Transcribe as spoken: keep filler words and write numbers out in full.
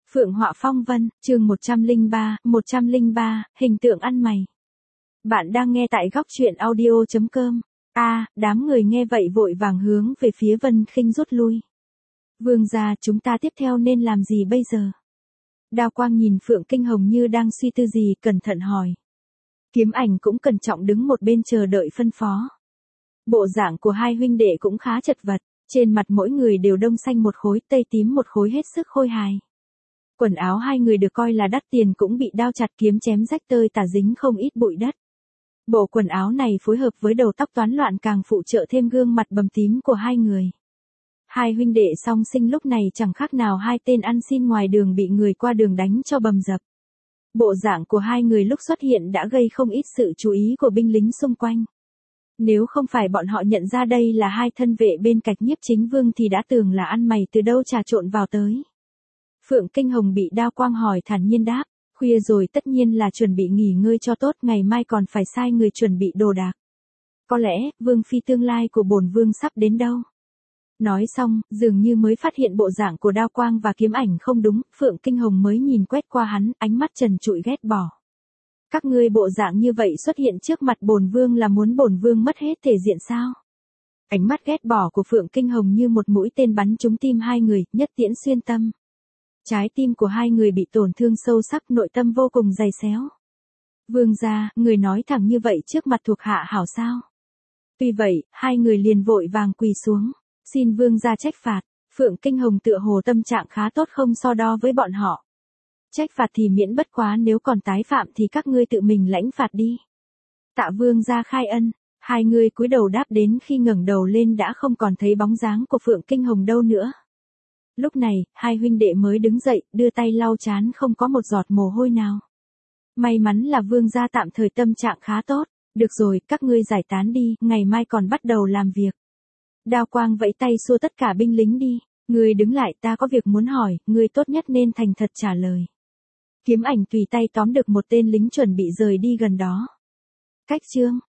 Phượng Họa Phong Vân, chương một trăm lẻ ba, một trăm lẻ ba, hình tượng ăn mày. Bạn đang nghe tại góc truyện audio chấm com. A, à, đám người nghe vậy vội vàng hướng về phía Vân Khinh rút lui. Vương gia, chúng ta tiếp theo nên làm gì bây giờ? Đao Quang nhìn Phượng Kinh Hồng như đang suy tư gì, cẩn thận hỏi. Kiếm Ảnh cũng cẩn trọng đứng một bên chờ đợi phân phó. Bộ dạng của hai huynh đệ cũng khá chật vật, trên mặt mỗi người đều đông xanh một khối, tây tím một khối, hết sức khôi hài. Quần áo hai người được coi là đắt tiền cũng bị đao chặt kiếm chém rách tơi tả, dính không ít bụi đất. Bộ quần áo này phối hợp với đầu tóc toán loạn càng phụ trợ thêm gương mặt bầm tím của hai người. Hai huynh đệ song sinh lúc này chẳng khác nào hai tên ăn xin ngoài đường bị người qua đường đánh cho bầm dập. Bộ dạng của hai người lúc xuất hiện đã gây không ít sự chú ý của binh lính xung quanh. Nếu không phải bọn họ nhận ra đây là hai thân vệ bên cạnh Nhiếp Chính Vương thì đã tưởng là ăn mày từ đâu trà trộn vào tới. Phượng Kinh Hồng bị Đao Quang hỏi thản nhiên đáp, khuya rồi tất nhiên là chuẩn bị nghỉ ngơi cho tốt, ngày mai còn phải sai người chuẩn bị đồ đạc. Có lẽ, Vương Phi tương lai của bổn Vương sắp đến đâu. Nói xong, dường như mới phát hiện bộ dạng của Đao Quang và Kiếm Ảnh không đúng, Phượng Kinh Hồng mới nhìn quét qua hắn, ánh mắt trần trụi ghét bỏ. Các ngươi bộ dạng như vậy xuất hiện trước mặt bổn Vương là muốn bổn Vương mất hết thể diện sao? Ánh mắt ghét bỏ của Phượng Kinh Hồng như một mũi tên bắn trúng tim hai người, nhất tiễn xuyên tâm. Trái tim của hai người bị tổn thương sâu sắc, nội tâm vô cùng dày xéo. Vương gia, người nói thẳng như vậy trước mặt thuộc hạ hảo sao? Tuy vậy, hai người liền vội vàng quỳ xuống, xin vương gia trách phạt. Phượng Kinh Hồng tựa hồ tâm trạng khá tốt, không so đo với bọn họ. Trách phạt thì miễn, bất quá nếu còn tái phạm thì các ngươi tự mình lãnh phạt đi. Tạ vương gia khai ân. Hai người cúi đầu đáp, đến khi ngẩng đầu lên đã không còn thấy bóng dáng của Phượng Kinh Hồng đâu nữa. Lúc này, hai huynh đệ mới đứng dậy, đưa tay lau trán, không có một giọt mồ hôi nào. May mắn là vương gia tạm thời tâm trạng khá tốt. Được rồi, các ngươi giải tán đi, ngày mai còn bắt đầu làm việc. Đao Quang vẫy tay xua tất cả binh lính đi. Ngươi đứng lại, ta có việc muốn hỏi, ngươi tốt nhất nên thành thật trả lời. Kiếm Ảnh tùy tay tóm được một tên lính chuẩn bị rời đi gần đó. Cách chương,